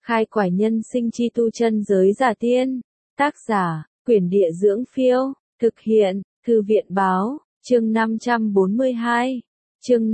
Khai quải nhân sinh chi tu chân giới giả tiên. Tác giả, Quyển Địa Dưỡng Phiêu. Thực hiện, Thư viện Báo. Chương 542. Chương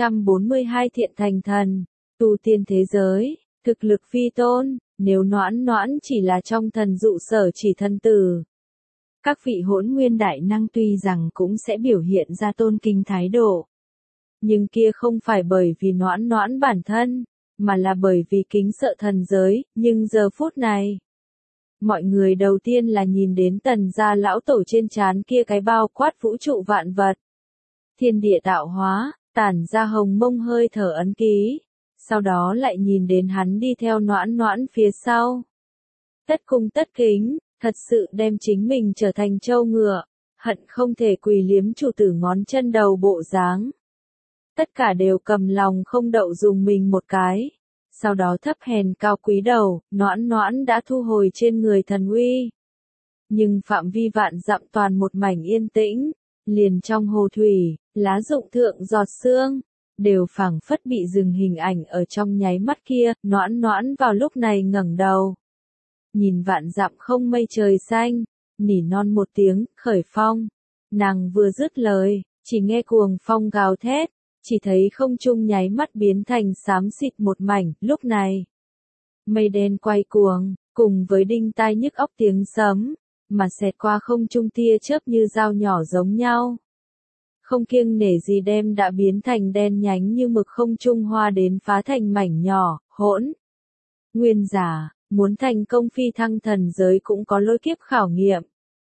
542 Thiện thành thần. Tu tiên thế giới, thực lực phi tôn, nếu Noãn Noãn chỉ là trong thần dụ sở chỉ thân tử. Các vị hỗn nguyên đại năng tuy rằng cũng sẽ biểu hiện ra tôn kính thái độ. Nhưng kia không phải bởi vì Noãn Noãn bản thân, mà là bởi vì kính sợ thần giới, nhưng giờ phút này. Mọi người đầu tiên là nhìn đến Tần gia lão tổ trên trán kia cái bao quát vũ trụ vạn vật. Thiên địa tạo hóa, tản ra hồng mông hơi thở ấn ký. Sau đó lại nhìn đến hắn đi theo Noãn Noãn phía sau. Tất cung tất kính, thật sự đem chính mình trở thành trâu ngựa, hận không thể quỳ liếm chủ tử ngón chân đầu bộ dáng. Tất cả đều cầm lòng không đậu dùng mình một cái. Sau đó thấp hèn cao quý đầu, Noãn Noãn đã thu hồi trên người thần uy. Nhưng phạm vi vạn dặm toàn một mảnh yên tĩnh, liền trong hồ thủy, lá rụng thượng giọt sương, đều phảng phất bị dừng hình ảnh ở trong nháy mắt kia. Noãn Noãn vào lúc này ngẩng đầu. Nhìn vạn dặm không mây trời xanh, nỉ non một tiếng, khởi phong. Nàng vừa dứt lời, chỉ nghe cuồng phong gào thét. Chỉ thấy không trung nháy mắt biến thành xám xịt một mảnh. Lúc này, mây đen quay cuồng, cùng với đinh tai nhức óc tiếng sấm, mà xẹt qua không trung tia chớp như dao nhỏ giống nhau. Không kiêng nể gì đem đã biến thành đen nhánh như mực không trung hoa đến phá thành mảnh nhỏ, hỗn. Nguyên giả, muốn thành công phi thăng thần giới cũng có lôi kiếp khảo nghiệm.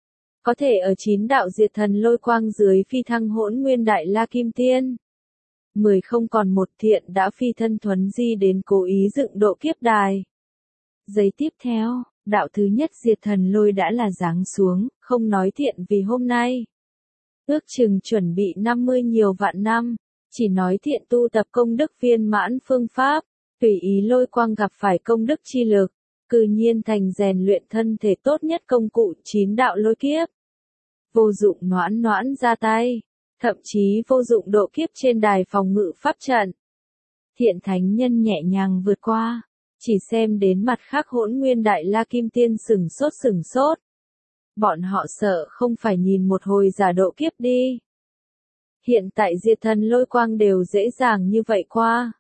Có thể ở 9 đạo diệt thần lôi quang dưới phi thăng hỗn nguyên đại la kim tiên. 10 không còn một thiện đã phi thân thuấn di đến cố ý dựng độ kiếp đài. Giây tiếp theo, đạo thứ nhất diệt thần lôi đã là giáng xuống, không nói thiện vì hôm nay. Ước chừng chuẩn bị 50 nhiều vạn năm, chỉ nói thiện tu tập công đức viên mãn phương pháp, tùy ý lôi quang gặp phải công đức chi lực, cư nhiên thành rèn luyện thân thể tốt nhất công cụ 9 đạo lôi kiếp. Vô dụng Noãn Noãn ra tay. Thậm chí vô dụng độ kiếp trên đài phòng ngự pháp trận. Thiện thánh nhân nhẹ nhàng vượt qua, chỉ xem đến mặt khác hỗn nguyên đại la kim tiên sửng sốt. Bọn họ sợ không phải nhìn một hồi giả độ kiếp đi. Hiện tại diệt thần lôi quang đều dễ dàng như vậy qua.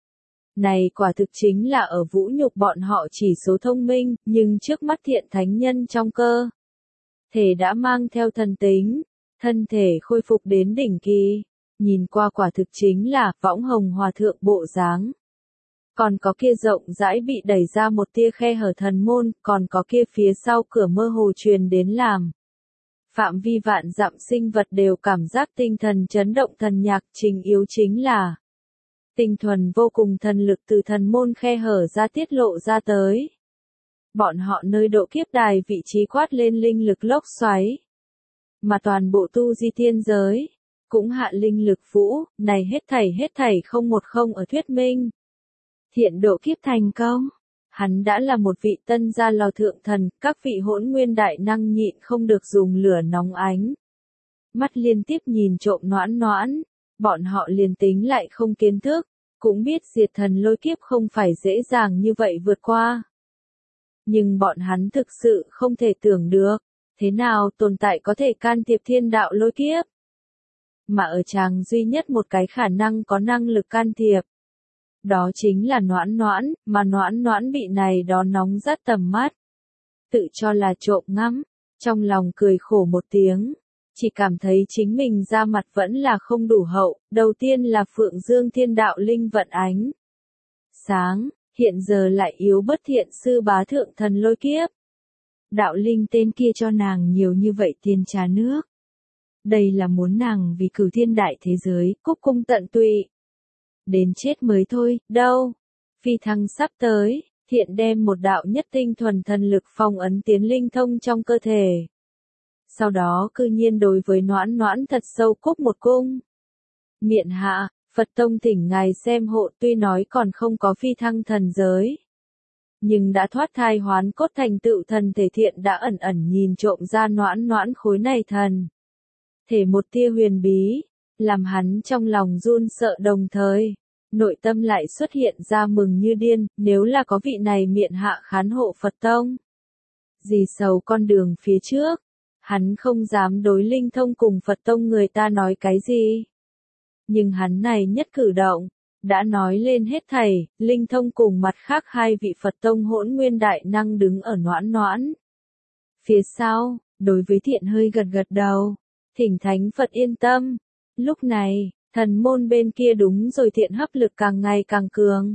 Này quả thực chính là ở vũ nhục bọn họ chỉ số thông minh, nhưng trước mắt thiện thánh nhân trong cơ thể đã mang theo thần tính. Thân thể khôi phục đến đỉnh kỳ, nhìn qua quả thực chính là võng hồng hòa thượng bộ dáng. Còn có kia rộng rãi bị đẩy ra một tia khe hở thần môn, còn có kia phía sau cửa mơ hồ truyền đến làm. Phạm vi vạn dặm sinh vật đều cảm giác tinh thần chấn động thần nhạc, chính yếu chính là tinh thuần vô cùng thần lực từ thần môn khe hở ra tiết lộ ra tới. Bọn họ nơi độ kiếp đài vị trí quát lên linh lực lốc xoáy. Mà toàn bộ tu di thiên giới, cũng hạ linh lực vũ, này hết thảy không một không ở thuyết minh. Thiện độ kiếp thành công, hắn đã là một vị tân gia lò thượng thần, các vị hỗn nguyên đại năng nhịn không được dùng lửa nóng ánh. Mắt liên tiếp nhìn trộm Noãn Noãn, bọn họ liền tính lại không kiến thức, cũng biết diệt thần lôi kiếp không phải dễ dàng như vậy vượt qua. Nhưng bọn hắn thực sự không thể tưởng được. Thế nào tồn tại có thể can thiệp thiên đạo lôi kiếp? Mà ở chàng duy nhất một cái khả năng có năng lực can thiệp. Đó chính là Noãn Noãn, mà Noãn Noãn bị này đó nóng rát tầm mắt. Tự cho là trộm ngắm, trong lòng cười khổ một tiếng. Chỉ cảm thấy chính mình ra mặt vẫn là không đủ hậu, đầu tiên là Phượng Dương thiên đạo linh vận ánh. Sáng, hiện giờ lại yếu bất thiện sư bá thượng thần lôi kiếp. Đạo linh tên kia cho nàng nhiều như vậy tiền trà nước. Đây là muốn nàng vì cửu thiên đại thế giới, cúc cung tận tụy. Đến chết mới thôi, đâu. Phi thăng sắp tới, thiện đem một đạo nhất tinh thuần thần lực phong ấn tiến linh thông trong cơ thể. Sau đó cư nhiên đối với Noãn Noãn thật sâu cúc một cung. Miện hạ, Phật Tông thỉnh ngài xem hộ, tuy nói còn không có phi thăng thần giới. Nhưng đã thoát thai hoán cốt thành tựu thần thể thiện đã ẩn ẩn nhìn trộm ra Noãn Noãn khối này thần thể một tia huyền bí, làm hắn trong lòng run sợ đồng thời, nội tâm lại xuất hiện ra mừng như điên, nếu là có vị này miện hạ khán hộ Phật tông. Gì sầu con đường phía trước, hắn không dám đối Linh Thông cùng Phật tông người ta nói cái gì. Nhưng hắn này nhất cử động, đã nói lên hết thảy, Linh Thông cùng mặt khác hai vị Phật tông hỗn nguyên đại năng đứng ở noãn noãn. Phía sau, đối với Thiện hơi gật gật đầu, thỉnh Thánh Phật yên tâm. Lúc này, thần môn bên kia đúng rồi Thiện hấp lực càng ngày càng cường.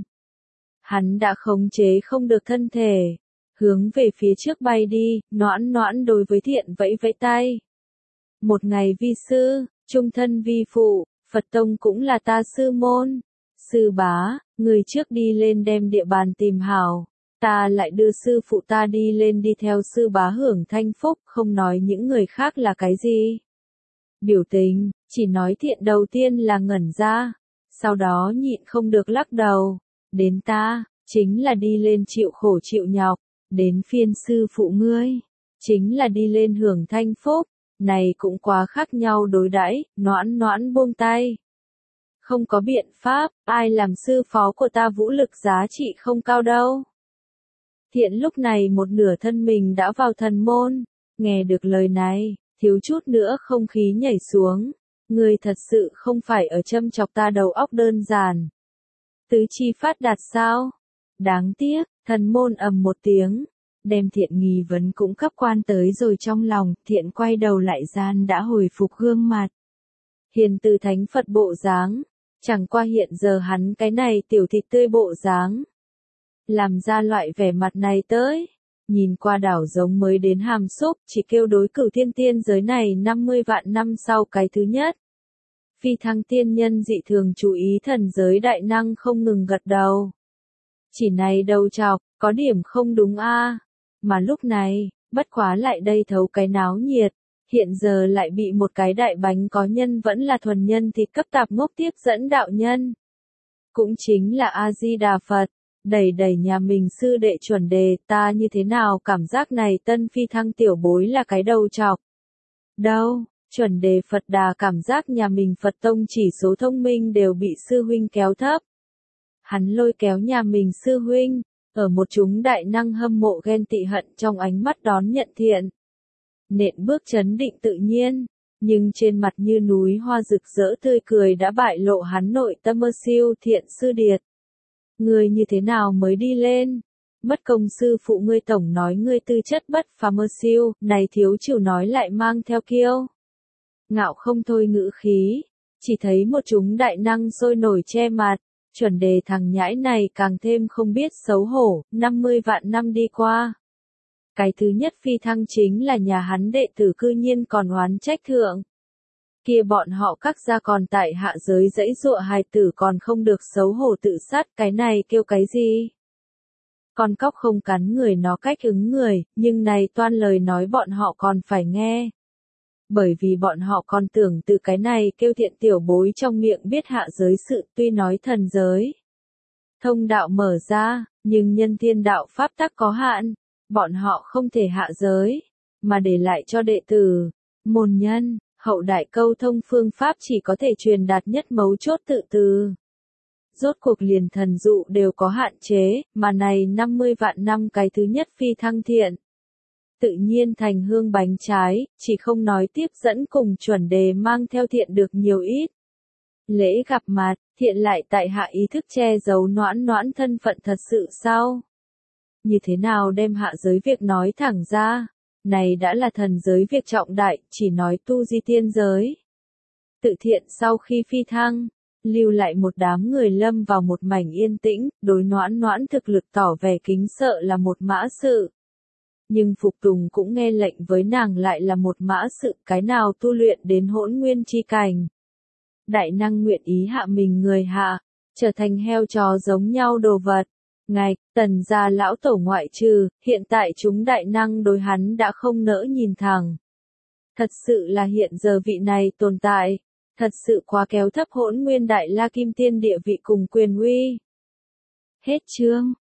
Hắn đã khống chế không được thân thể, hướng về phía trước bay đi, noãn noãn đối với Thiện vẫy vẫy tay. Một ngày vi sư, trung thân vi phụ, Phật tông cũng là ta sư môn. Sư bá, người trước đi lên đem địa bàn tìm hảo, ta lại đưa sư phụ ta đi lên đi theo sư bá hưởng thanh phúc, không nói những người khác là cái gì. Biểu tình, chỉ nói Thiện đầu tiên là ngẩn ra, sau đó nhịn không được lắc đầu, đến ta, chính là đi lên chịu khổ chịu nhọc, đến phiên sư phụ ngươi, chính là đi lên hưởng thanh phúc, này cũng quá khác nhau đối đãi, noãn noãn buông tay. Không có biện pháp, ai làm sư phó của ta vũ lực giá trị không cao đâu. Thiện lúc này một nửa thân mình đã vào thần môn, nghe được lời này, thiếu chút nữa không khí nhảy xuống. Ngươi thật sự không phải ở châm chọc ta đầu óc đơn giản. Tứ chi phát đạt sao? Đáng tiếc, thần môn ầm một tiếng, đem Thiện nghi vấn cũng cấp quan tới rồi trong lòng, Thiện quay đầu lại gian đã hồi phục gương mặt. Hiền từ thánh Phật bộ dáng, chẳng qua hiện giờ hắn cái này tiểu thịt tươi bộ dáng. Làm ra loại vẻ mặt này tới, nhìn qua đảo giống mới đến hàm xúc, chỉ kêu đối cửu thiên tiên giới này 50 vạn năm sau cái thứ nhất. Phi thăng tiên nhân dị thường chú ý thần giới đại năng không ngừng gật đầu. Chỉ này đầu chọc, có điểm không đúng a. Mà lúc này, bất quá lại đây thấu cái náo nhiệt, hiện giờ lại bị một cái đại bánh có nhân vẫn là thuần nhân thịt cấp tạp ngốc tiếp dẫn đạo nhân. Cũng chính là A-di-đà Phật, đẩy nhà mình sư đệ chuẩn đề, ta như thế nào cảm giác này tân phi thăng tiểu bối là cái đầu chọc. Đâu, chuẩn đề Phật Đà cảm giác nhà mình Phật tông chỉ số thông minh đều bị sư huynh kéo thấp. Hắn lôi kéo nhà mình sư huynh, ở một chúng đại năng hâm mộ ghen tị hận trong ánh mắt đón nhận Thiện. Nện bước chấn định tự nhiên, nhưng trên mặt như núi hoa rực rỡ tươi cười đã bại lộ hắn nội tâm mơ siêu Thiện sư điệt. Ngươi như thế nào mới đi lên? Mất công sư phụ ngươi tổng nói ngươi tư chất bất phà mơ siêu, này thiếu chịu nói lại mang theo kiêu. Ngạo không thôi ngữ khí, chỉ thấy một chúng đại năng sôi nổi che mặt, chuẩn đề thằng nhãi này càng thêm không biết xấu hổ, 50 vạn năm đi qua. Cái thứ nhất phi thăng chính là nhà hắn đệ tử cư nhiên còn oán trách thượng. Kia bọn họ các gia còn tại hạ giới dãy dụa hài tử còn không được xấu hổ tự sát, cái này kêu cái gì? Con cóc không cắn người nó cách ứng người, nhưng này toan lời nói bọn họ còn phải nghe. Bởi vì bọn họ còn tưởng từ cái này kêu Thiện tiểu bối trong miệng biết hạ giới sự, tuy nói thần giới thông đạo mở ra, nhưng nhân thiên đạo pháp tắc có hạn, bọn họ không thể hạ giới, mà để lại cho đệ tử, môn nhân, hậu đại câu thông phương pháp chỉ có thể truyền đạt nhất mấu chốt tự từ. Rốt cuộc liền thần dụ đều có hạn chế, mà này 50 vạn năm cái thứ nhất phi thăng Thiện. Tự nhiên thành hương bánh trái, chỉ không nói tiếp dẫn cùng chuẩn đề mang theo Thiện được nhiều ít. Lễ gặp mặt, Thiện lại tại hạ ý thức che giấu noãn noãn thân phận thật sự sao? Như thế nào đem hạ giới việc nói thẳng ra? Này đã là thần giới việc trọng đại, chỉ nói tu di tiên giới. Tự Thiện sau khi phi thăng, lưu lại một đám người lâm vào một mảnh yên tĩnh, đối noãn noãn thực lực tỏ vẻ kính sợ là một mã sự. Nhưng phục tùng cũng nghe lệnh với nàng lại là một mã sự, cái nào tu luyện đến hỗn nguyên chi cảnh. Đại năng nguyện ý hạ mình người hạ, trở thành heo chó giống nhau đồ vật. Ngài, tần gia lão tổ ngoại trừ, hiện tại chúng đại năng đối hắn đã không nỡ nhìn thẳng. Thật sự là hiện giờ vị này tồn tại, thật sự quá kéo thấp hỗn nguyên đại la kim tiên địa vị cùng quyền uy. Hết chương.